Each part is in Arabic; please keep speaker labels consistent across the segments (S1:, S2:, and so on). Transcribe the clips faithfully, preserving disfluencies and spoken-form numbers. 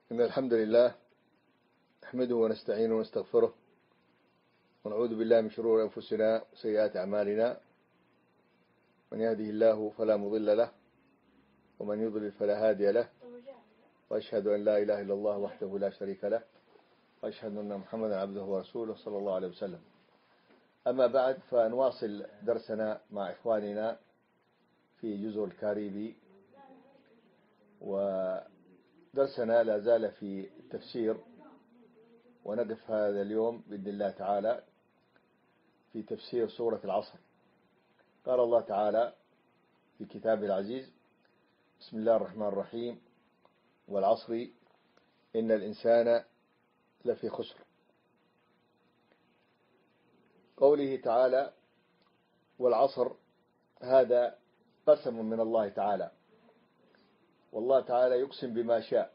S1: إن الحمد لله نحمده ونستعينه ونستغفره ونعوذ بالله من شرور أنفسنا وسيئات أعمالنا. من يهده الله فلا مضل له ومن يضلل فلا هادي له، وأشهد أن لا إله إلا الله وحده لا شريك له، وأشهد أن محمدا عبده ورسوله صلى الله عليه وسلم. أما بعد، فنواصل درسنا مع إخواننا في جزر الكاريبي، ودرسنا لا زال في التفسير، ونقف هذا اليوم بإذن الله تعالى في تفسير سورة العصر. قال الله تعالى في كتابه العزيز: بسم الله الرحمن الرحيم، والعصر إن الإنسان لفي خسر. قوله تعالى والعصر، هذا قسم من الله تعالى، والله تعالى يقسم بما شاء،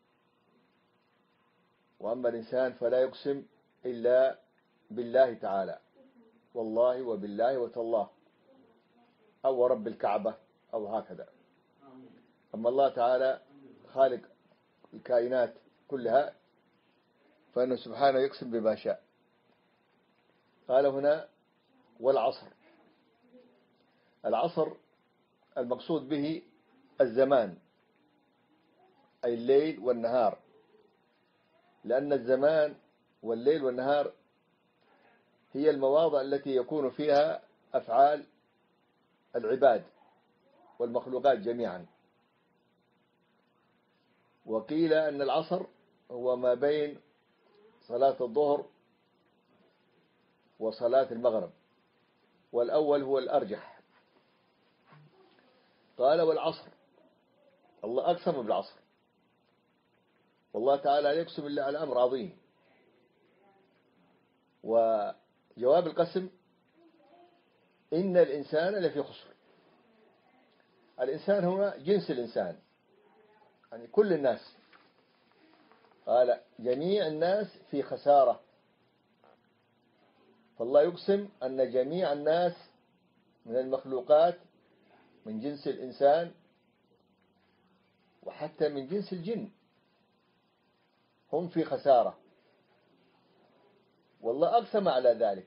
S1: وأما الإنسان فلا يقسم إلا بالله تعالى، والله وبالله وتالله، أو رب الكعبة أو هكذا. أما الله تعالى خالق الكائنات كلها فإنه سبحانه يقسم بما شاء. قال هنا والعصر. العصر المقصود به الزمان، أي الليل والنهار، لأن الزمان والليل والنهار هي المواضع التي يكون فيها أفعال العباد والمخلوقات جميعا. وقيل أن العصر هو ما بين صلاة الظهر وصلاة المغرب، والأول هو الأرجح. قال والعصر، الله أقسم بالعصر، والله تعالى يقسم الله على أمر عظيم. وجواب القسم إن الإنسان لفي خسر. الإنسان هنا جنس الإنسان، يعني كل الناس. قال جميع الناس في خسارة، فالله يقسم أن جميع الناس من المخلوقات من جنس الإنسان وحتى من جنس الجن هم في خسارة، والله أقسم على ذلك،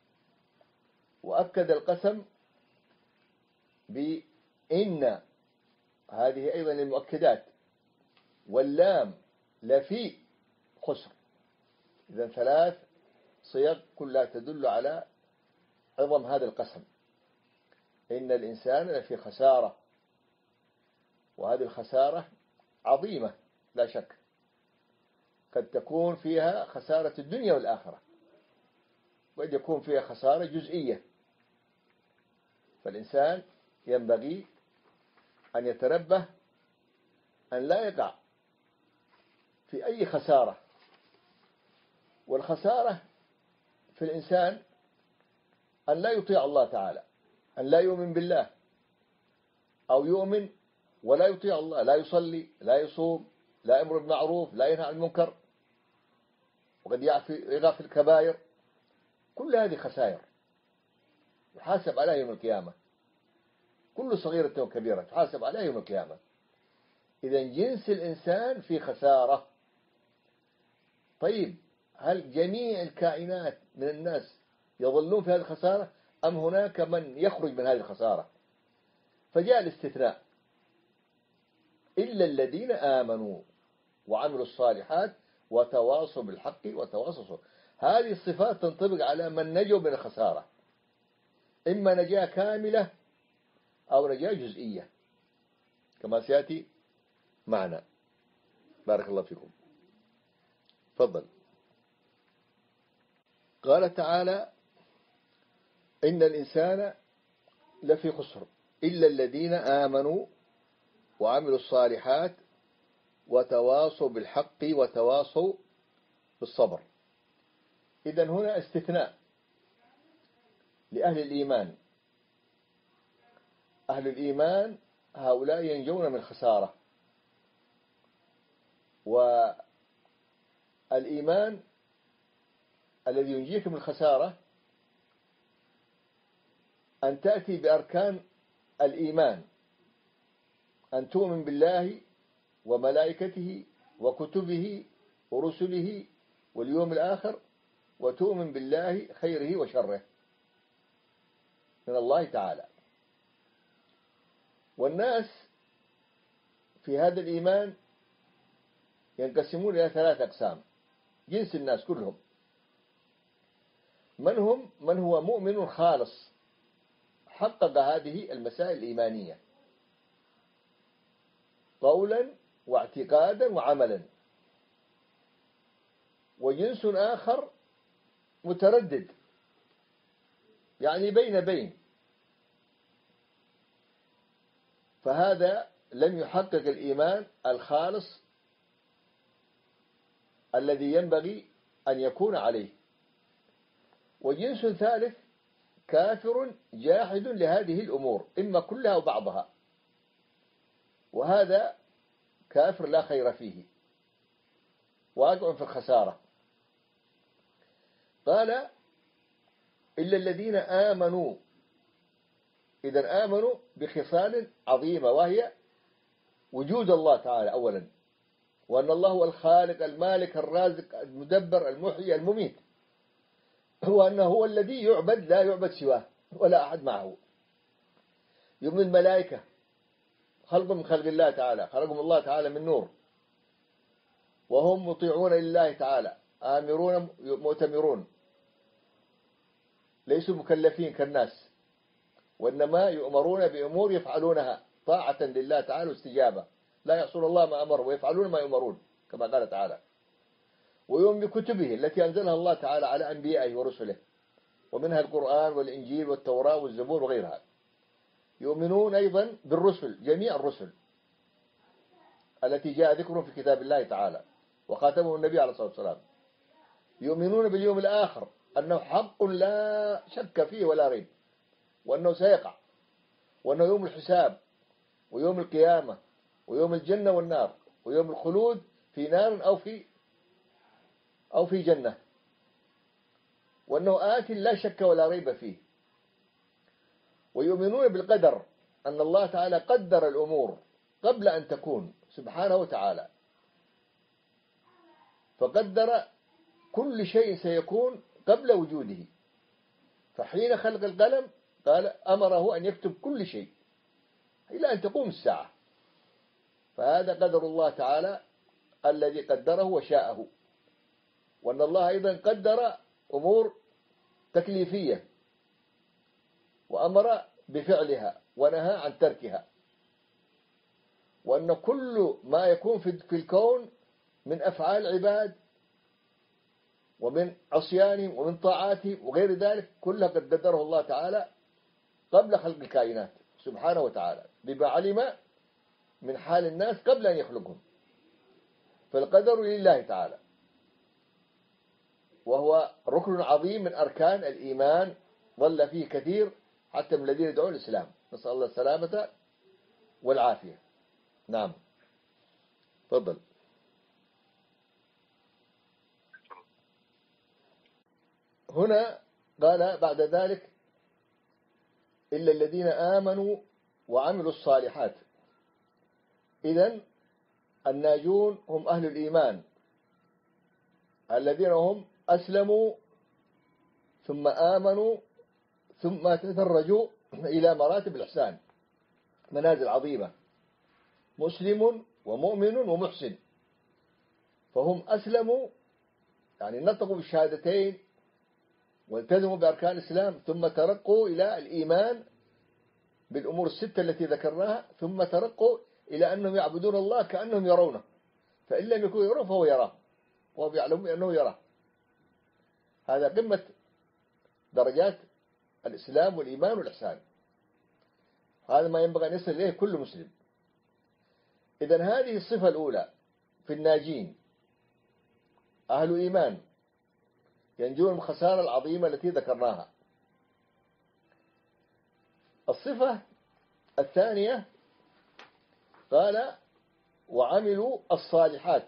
S1: وأكد القسم بإن، هذه أيضا المؤكدات، واللام لفي خسر. إذن ثلاث صيغ كلها تدل على عظم هذا القسم. إن الإنسان لفي خسارة، وهذه الخسارة عظيمة لا شك، قد تكون فيها خسارة الدنيا والآخرة، وقد يكون فيها خسارة جزئية. فالإنسان ينبغي أن يتنبه أن لا يقع في أي خسارة. والخسارة في الإنسان أن لا يطيع الله تعالى، أن لا يؤمن بالله، أو يؤمن ولا يطيع الله، لا يصلي، لا يصوم، لا يأمر بالمعروف، لا ينهى عن المنكر، وقد يقع في الكبائر. كل هذه خسائر يحاسب عليها يوم القيامة، كل صغيرة وكبيرة تحاسب عليها يوم القيامة. إذن جنس الإنسان في خسارة. طيب، هل جميع الكائنات من الناس يظلون في هذه الخسارة، أم هناك من يخرج من هذه الخسارة؟ فجاء الاستثناء: إلا الذين آمنوا وعملوا الصالحات وتواصوا بالحق وتواصوا بالصبر. هذه الصفات تنطبق على من نجوا من الخسارة، إما نجاة كاملة أو نجاة جزئية، كما سيأتي معنا. بارك الله فيكم. تفضل. قال تعالى إن الإنسان لفي خسر إلا الذين آمنوا وعملوا الصالحات وتواصوا بالحق وتواصوا بالصبر. إذن هنا استثناء لأهل الإيمان. أهل الإيمان هؤلاء ينجون من الخسارة. والإيمان الذي ينجيك من الخسارة أن تأتي بأركان الإيمان، أن تؤمن بالله وملائكته وكتبه ورسله واليوم الآخر وتؤمن بالله خيره وشره من الله تعالى. والناس في هذا الإيمان ينقسمون إلى ثلاث أقسام، جنس الناس كلهم. من هم؟ من هو مؤمن خالص حقق هذه المسائل الإيمانية قولا واعتقادا وعملا. وجنس آخر متردد، يعني بين بين، فهذا لم يحقق الإيمان الخالص الذي ينبغي أن يكون عليه. وجنس ثالث كافر جاحد لهذه الأمور، إما كلها أو بعضها، وهذا كافر لا خير فيه واقع في الخسارة. قال إلا الذين آمنوا. إذن آمنوا بخصال عظيمة، وهي وجود الله تعالى أولا، وأن الله هو الخالق المالك الرازق المدبر المحيي المميت، هو أنه هو الذي يعبد لا يعبد سواه ولا أحد معه. يؤمن الملائكة خلق من خلق الله تعالى، خلقهم الله تعالى من نور، وهم مطيعون لله تعالى، آمرون مؤتمرون، ليسوا مكلفين كالناس، وإنما يؤمرون بأمور يفعلونها طاعة لله تعالى واستجابة، لا يعصون الله ما أمر ويفعلون ما يؤمرون كما قال تعالى. ويؤمن بكتبه التي أنزلها الله تعالى على أنبيائه ورسله، ومنها القرآن والإنجيل والتوراة والزبور وغيرها. يؤمنون أيضا بالرسل، جميع الرسل التي جاء ذكرهم في كتاب الله تعالى وخاتمه النبي عليه الصلاة والسلام. يؤمنون باليوم الآخر أنه حق لا شك فيه ولا ريب، وأنه سيقع، وأنه يوم الحساب ويوم القيامة ويوم الجنة والنار ويوم الخلود في نار أو في أو في جنة، وأنه آت لا شك ولا ريب فيه. ويؤمنون بالقدر، أن الله تعالى قدر الأمور قبل أن تكون سبحانه وتعالى، فقدر كل شيء سيكون قبل وجوده. فحين خلق القلم قال أمره أن يكتب كل شيء إلى أن تقوم الساعة، فهذا قدر الله تعالى الذي قدره وشاءه. وأن الله أيضا قدر أمور تكليفية وأمر بفعلها ونهى عن تركها، وأن كل ما يكون في الكون من أفعال العباد ومن عصيانهم ومن طاعاتهم وغير ذلك كلها قد قدره الله تعالى قبل خلق الكائنات سبحانه وتعالى، بما علم من حال الناس قبل أن يخلقهم. فالقدر لله تعالى، وهو ركن عظيم من أركان الإيمان، ظل فيه كثير حتى من الذين يدعون الإسلام، نسأل الله السلامة والعافية. نعم، تفضل. هنا قال بعد ذلك إلا الذين آمنوا وعملوا الصالحات. إذن الناجون هم أهل الإيمان الذين هم أسلموا ثم آمنوا ثم تدرجوا إلى مراتب الإحسان، منازل عظيمة، مسلم ومؤمن ومحسن. فهم أسلموا يعني نطقوا بالشهادتين والتزموا بأركان الإسلام، ثم ترقوا إلى الإيمان بالأمور الستة التي ذكرناها، ثم ترقوا إلى أنهم يعبدون الله كأنهم يرونه، فإن لم يكونوا يرون فهو يراه وهو يعلم أنه يراه. هذا قمة درجات الإسلام والإيمان والإحسان، هذا ما ينبغي أن يصل إليه كل مسلم. إذن هذه الصفة الأولى في الناجين، أهل إيمان ينجون من الخسارة العظيمة التي ذكرناها. الصفة الثانية قال وعملوا الصالحات.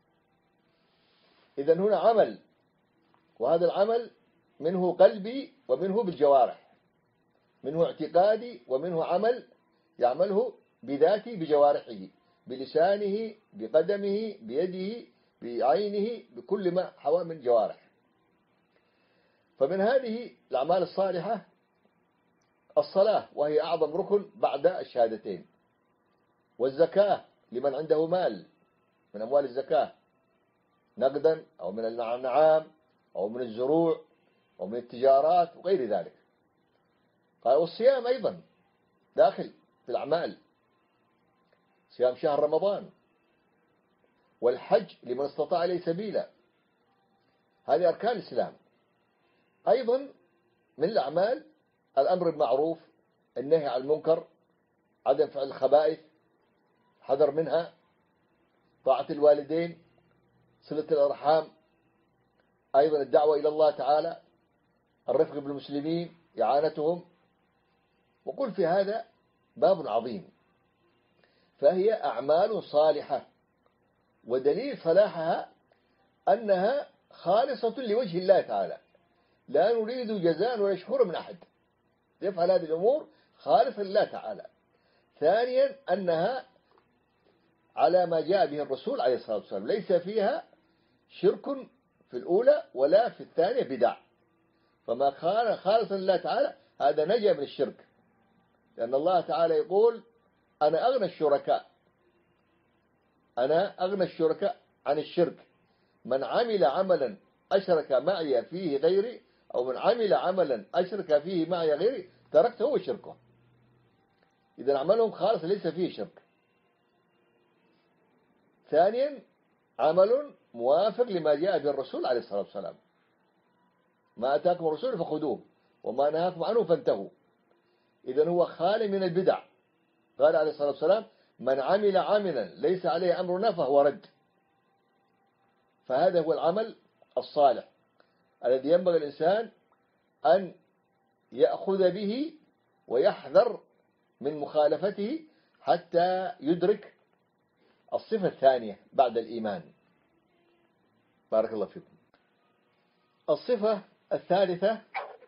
S1: إذن هنا عمل، وهذا العمل منه قلبي ومنه بالجوارح، منه اعتقادي ومنه عمل يعمله بذاتي بجوارحه، بلسانه بقدمه بيده بعينه بكل ما حوى من جوارح. فمن هذه الأعمال الصالحة الصلاة، وهي أعظم ركن بعد الشهادتين، والزكاة لمن عنده مال من أموال الزكاة نقدا أو من الأنعام أو من الزروع أو من التجارات وغير ذلك. قال والصيام أيضا داخل في الأعمال، صيام شهر رمضان، والحج لمن استطاع إليه سبيلا، هذه أركان الإسلام. أيضا من الأعمال الأمر بالمعروف، النهي عن المنكر، عدم فعل الخبائث، حذر منها، طاعة الوالدين، صلة الأرحام، أيضا الدعوة إلى الله تعالى، الرفق بالمسلمين، إعانتهم. وقل في هذا باب عظيم، فهي أعمال صالحة، ودليل صلاحها أنها خالصة لوجه الله تعالى، لا نريد جزاء ولا شكورا من أحد، يفعل هذه الأمور خالصة لله تعالى. ثانيا أنها على ما جاء به الرسول عليه الصلاة والسلام، ليس فيها شرك في الأولى ولا في الثانية بدع، فما كان خالصا لله تعالى هذا نجا من الشرك، لأن الله تعالى يقول أنا أغنى الشركاء أنا أغنى الشركاء عن الشرك، من عمل عملا أشرك معي فيه غيري، أو من عمل عملا أشرك فيه معي غيري تركته وشركه. إذا عملهم خالص ليس فيه شرك. ثانيا عمل موافق لما جاء به الرسول عليه الصلاة والسلام، ما أتاكم الرسول فخذوه وما نهاكم عنه فانتهوا. إذا هو خالي من البدع. قال عليه الصلاة والسلام من عمل عملا ليس عليه أمرنا فهو رد. فهذا هو العمل الصالح الذي ينبغي الإنسان أن يأخذ به ويحذر من مخالفته حتى يدرك الصفة الثانية بعد الإيمان. بارك الله فيكم. الصفة الثالثة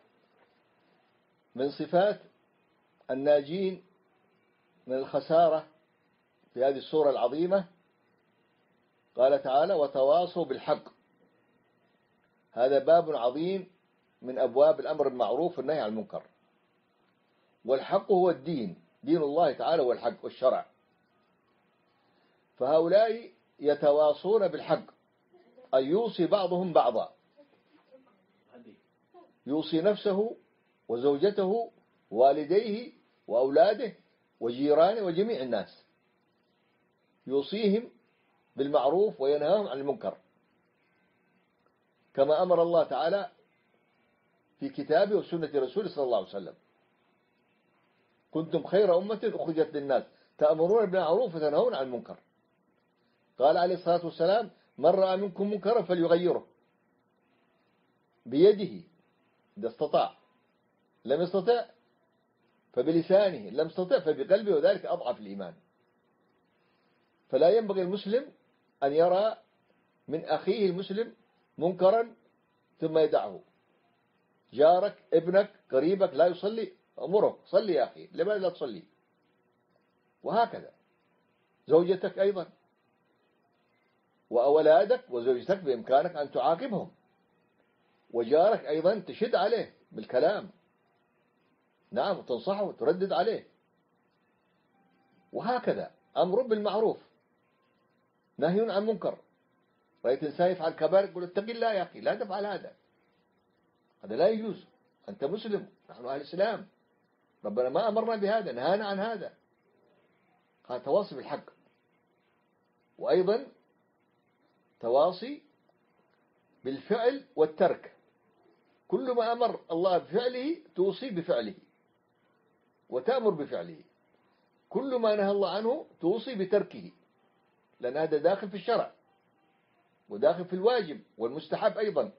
S1: من صفات الناجين من الخسارة في هذه السورة العظيمة، قال تعالى وتواصوا بالحق. هذا باب عظيم من أبواب الأمر بالمعروف والنهي عن المنكر، والحق هو الدين، دين الله تعالى هو الحق والشرع. فهؤلاء يتواصون بالحق، أن يوصي بعضهم بعضا، يوصي نفسه وزوجته ووالديه وأولاده وجيرانه وجميع الناس، يوصيهم بالمعروف وينهاهم عن المنكر، كما أمر الله تعالى في كتابه وسنة رسوله صلى الله عليه وسلم. كنتم خير أمة أخرجت للناس تأمرون بالمعروف وتنهون عن المنكر. قال عليه الصلاة والسلام من رأى منكم منكرا فليغيره بيده إذا استطاع، لم يستطع فبلسانه، لم يستطع فبقلبه، وذلك أضعف الإيمان. فلا ينبغي المسلم أن يرى من أخيه المسلم منكرا ثم يدعه. جارك، ابنك، قريبك لا يصلي، أمره صلي يا أخي، لماذا لا تصلي؟ وهكذا زوجتك أيضا، وأولادك وزوجتك بإمكانك أن تعاقبهم، وجارك أيضا تشد عليه بالكلام، نعم، وتنصحه وتردد عليه. وهكذا أمر بالمعروف نهي عن منكر. رأيت إنسان يفعل كبائر يقول اتق الله يا أخي، لا تفعل هذا، هذا لا يجوز، أنت مسلم، نحن أهل الإسلام، ربنا ما أمرنا بهذا، نهانا عن هذا. هذا تواصي بالحق. وأيضا تواصي بالفعل والترك، كل ما أمر الله بفعله توصي بفعله وتأمر بفعله، كل ما نهى الله عنه توصي بتركه، لأن هذا داخل في الشرع وداخل في الواجب والمستحب أيضا.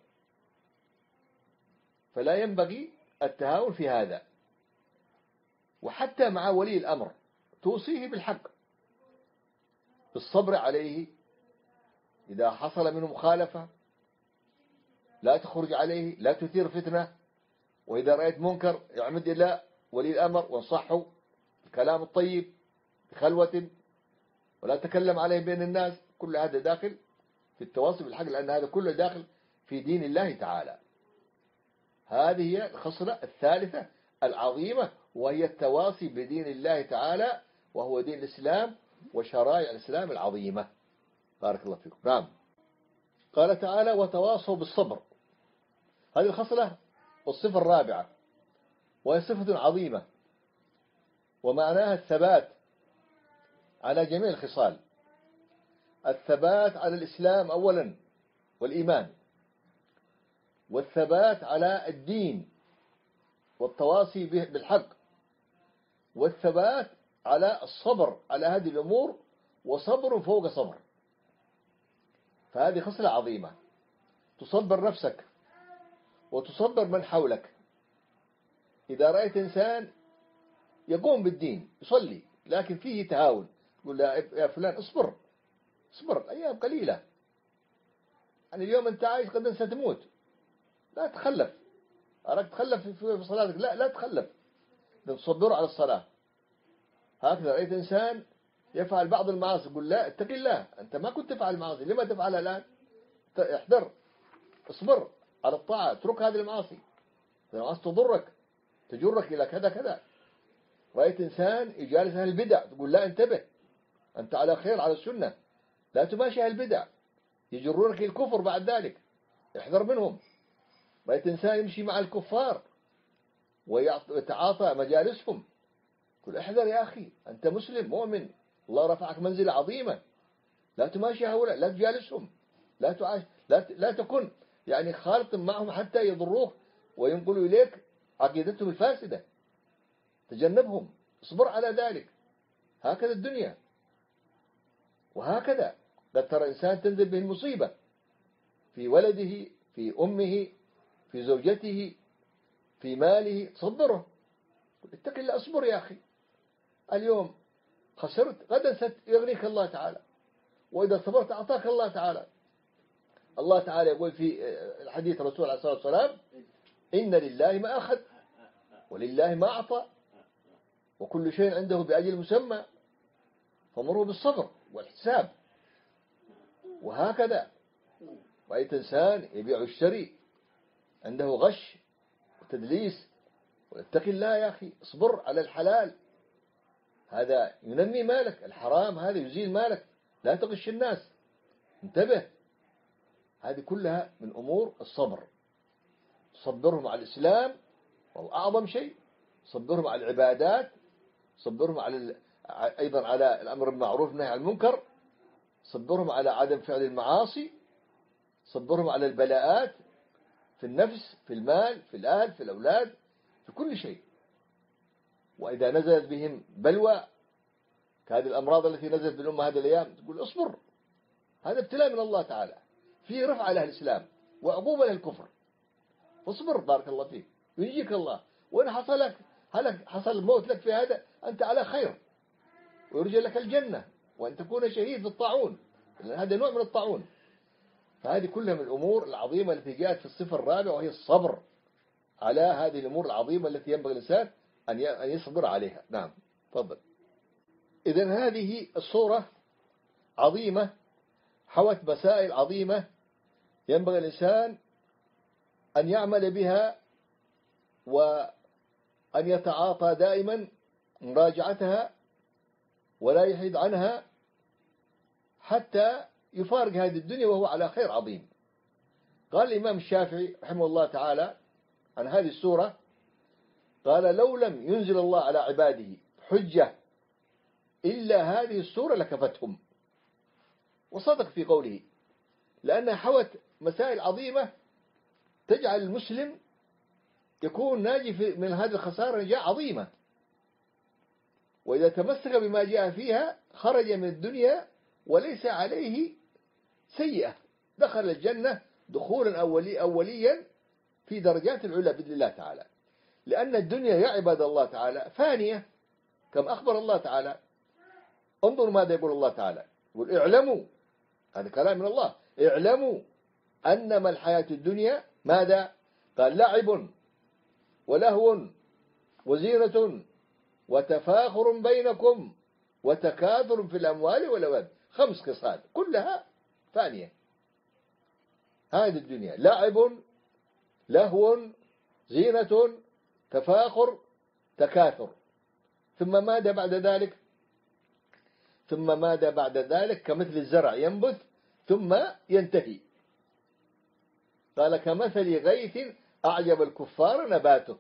S1: فلا ينبغي التهاون في هذا. وحتى مع ولي الأمر توصيه بالحق، بالصبر عليه إذا حصل منه مخالفة، لا تخرج عليه، لا تثير فتنة. وإذا رأيت منكر يعمد إلى ولي الأمر وانصحه بالكلام الطيب بخلوة، ولا تكلم عليه بين الناس، كل هذا داخل في التواصي بالحق، لأن هذا كله داخل في دين الله تعالى. هذه هي الخصلة الثالثة العظيمة، وهي التواصي بدين الله تعالى، وهو دين الإسلام وشرائع الإسلام العظيمة. بارك الله فيكم. نعم. قال تعالى: وتواصوا بالصبر. هذه الخصلة والصفة الرابعة، وهي صفة عظيمة، ومعناها الثبات على جميع الخصال. الثبات على الإسلام أولا والإيمان، والثبات على الدين والتواصي بالحق، والثبات على الصبر على هذه الأمور، وصبر فوق صبر. فهذه خصلة عظيمة، تصبر نفسك وتصبر من حولك. إذا رأيت إنسان يقوم بالدين يصلي لكن فيه تهاون، تقول يا فلان اصبر اصبر، أيام قليلة، يعني اليوم أنت عايش غدا ستموت، لا تخلف. أراك تخلف في صلاتك، لا لا تخلف، تصبر على الصلاة. هكذا رأيت إنسان يفعل بعض المعاصي، يقول لا اتق الله، أنت ما كنت تفعل المعاصي، لما تفعلها الآن؟ احذر، اصبر على الطاعة، اترك هذه المعاصي، المعاصي تضرك، تجرك إلى كذا كذا. رأيت إنسان يجالس أهل البدع، تقول لا انتبه، أنت على خير على السنة، لا تماشي أهل البدع، يجرونك الكفر بعد ذلك، احذر منهم. رأيت إنسان يمشي مع الكفار ويتعاطى مجالسهم، قل احذر يا أخي، أنت مسلم مؤمن، الله رفعك منزلة عظيمة، لا تماشي هؤلاء، لا تجالسهم، لا تعاش، لا لا تكن يعني خالط معهم حتى يضروك وينقلوا إليك عقيدتهم الفاسدة، تجنبهم، اصبر على ذلك. هكذا الدنيا. وهكذا قد ترى إنسان تنزل به المصيبة في ولده، في أمه، في زوجته، في ماله، تصبره، اتق الله، اصبر يا أخي، اليوم خسرت، غدا سيغنيك الله تعالى، وإذا صبرت أعطاك الله تعالى. الله تعالى يقول في الحديث الرسول عليه الصلاة والسلام: إن لله ما أخذ ولله ما أعطى وكل شيء عنده بأجل مسمى فمره بالصبر والاحتساب. وهكذا رأيت إنسان يبيع ويشتري عنده غش وتدليس، واتق الله يا أخي، اصبر على الحلال، هذا ينمي مالك، الحرام هذا يزيل مالك، لا تغش الناس، انتبه. هذه كلها من أمور الصبر. صبرهم على الإسلام وهو أعظم شيء، صبرهم على العبادات، صبرهم على أيضا على الأمر بالمعروف والنهي عن المنكر، صبرهم على عدم فعل المعاصي، صبرهم على البلاءات في النفس، في المال، في الأهل، في الأولاد، في كل شيء. وإذا نزلت بهم بلوى كهذه الأمراض التي نزلت بالأمة هذه الأيام، تقول اصبر، هذا ابتلاء من الله تعالى، فيه رفع على الإسلام وعقوبة للكفر، فاصبر بارك الله فيك، ينجيك الله. وإن حصل لك حصل الموت لك في هذا أنت على خير، ويرجى لك الجنة، وأن تكون شهيد في الطاعون، لأن هذا نوع من الطاعون. فهذه كلها من الأمور العظيمة التي جاءت في الصفة الرابعة، وهي الصبر على هذه الأمور العظيمة التي ينبغي الإنسان أن يصبر عليها. نعم، تفضل. إذن هذه الصورة عظيمة، حوت مسائل عظيمة ينبغي الإنسان أن يعمل بها، وأن يتعاطى دائما مراجعتها ولا يحيد عنها حتى يفارق هذه الدنيا وهو على خير عظيم. قال الإمام الشافعي رحمه الله تعالى عن هذه السورة، قال: لو لم ينزل الله على عباده حجة إلا هذه السورة لكفتهم. وصدق في قوله، لأنها حوت مسائل عظيمة تجعل المسلم يكون ناجي من هذه الخسارة نجاة عظيمة، وإذا تمسك بما جاء فيها خرج من الدنيا وليس عليه سيئة، دخل الجنة دخولا أولي أوليا في درجات العلا بإذن الله تعالى. لأن الدنيا يا عباد الله تعالى فانية، كم أخبر الله تعالى. انظروا ماذا يقول الله تعالى، يقول: اعلموا، هذا كلام من الله، اعلموا أنما الحياة الدنيا ماذا؟ قال: لعب ولهو وزينة وتفاخر بينكم وتكاثر في الأموال والأولاد، خمس خصال كلها فانية. هذه الدنيا لعب، لهو، زينة، تفاخر، تكاثر. ثم ماذا بعد ذلك؟ ثم ماذا بعد ذلك؟ كمثل الزرع ينبت ثم ينتهي. قال كمثل غيث أعجب الكفار نباته،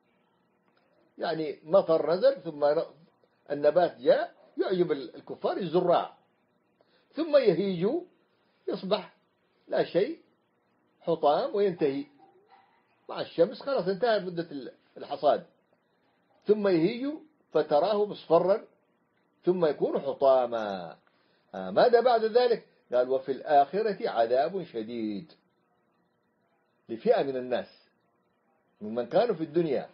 S1: يعني مطر نزل ثم النبات جاء يعجب الكفار الزراع، ثم يهيج يصبح لا شيء، حطام، وينتهي مع الشمس، خلاص انتهت مدة الحصاد. ثم يهيج فتراه مصفرا ثم يكون حطاما. آه ماذا بعد ذلك؟ قال وفي الآخرة عذاب شديد لفئة من الناس ممن كانوا في الدنيا.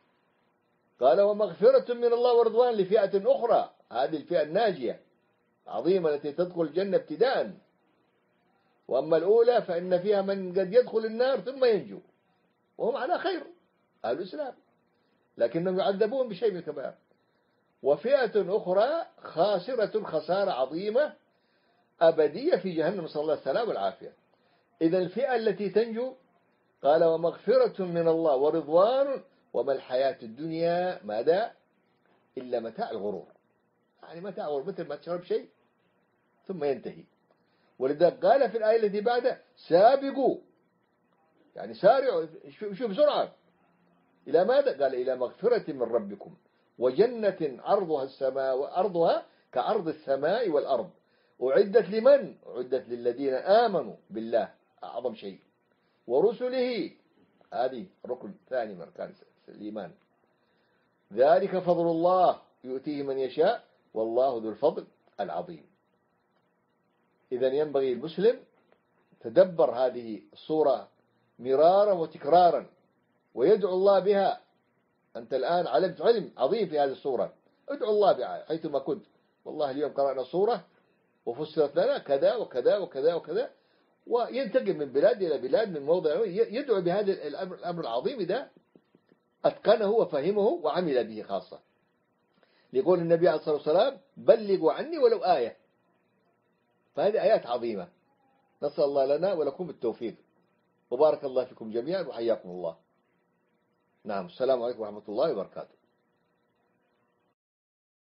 S1: قال ومغفرة من الله ورضوان لفئة أخرى، هذه الفئة الناجية عظيمة التي تدخل الجنة ابتداء. وأما الأولى فإن فيها من قد يدخل النار ثم ينجو وهم على خير، أهل الإسلام، لكنهم يعذبون بشيء من الكبائر. وفئة أخرى خاسرة خسارة عظيمة أبدية في جهنم، نسأل الله السلامة والعافية. إذا الفئة التي تنجو قال ومغفرة من الله ورضوان وما الحياة الدنيا ماذا إلا متاع الغرور، يعني متاع الغرور، مثل ما تشرب شيء ثم ينتهي. ولذلك قال في الآية التي بعدها سابقوا، يعني سارعوا، شو بسرعة إلى ماذا؟ قال إلى مغفرة من ربكم وجنة عرضها السماء وأرضها كعرض السماء والأرض، أعدت لمن؟ أعدت للذين آمنوا بالله، أعظم شيء، ورسله، هذه ركن ثاني من أركان الإيمان. ذلك فضل الله يؤتيه من يشاء والله ذو الفضل العظيم. إذا ينبغي المسلم تدبر هذه الصورة مرارا وتكرارا ويدعو الله بها. أنت الآن علمت علم عظيم في هذه الصورة، ادعو الله بها حيثما كنت. والله اليوم قرأنا صورة وفسرت لنا كذا وكذا وكذا وكذا، وينتقل من بلاد إلى بلاد، من موضع يدعو بهذا الأمر العظيم إذا أتقنه وفهمه وعمل به خاصة. يقول النبي عليه الصلاة والسلام بلغوا عني ولو آية. فهذه آيات عظيمة، نسأل الله لنا ولكم التوفيق، وبارك الله فيكم جميعا وحياكم الله. نعم، السلام عليكم ورحمة الله وبركاته.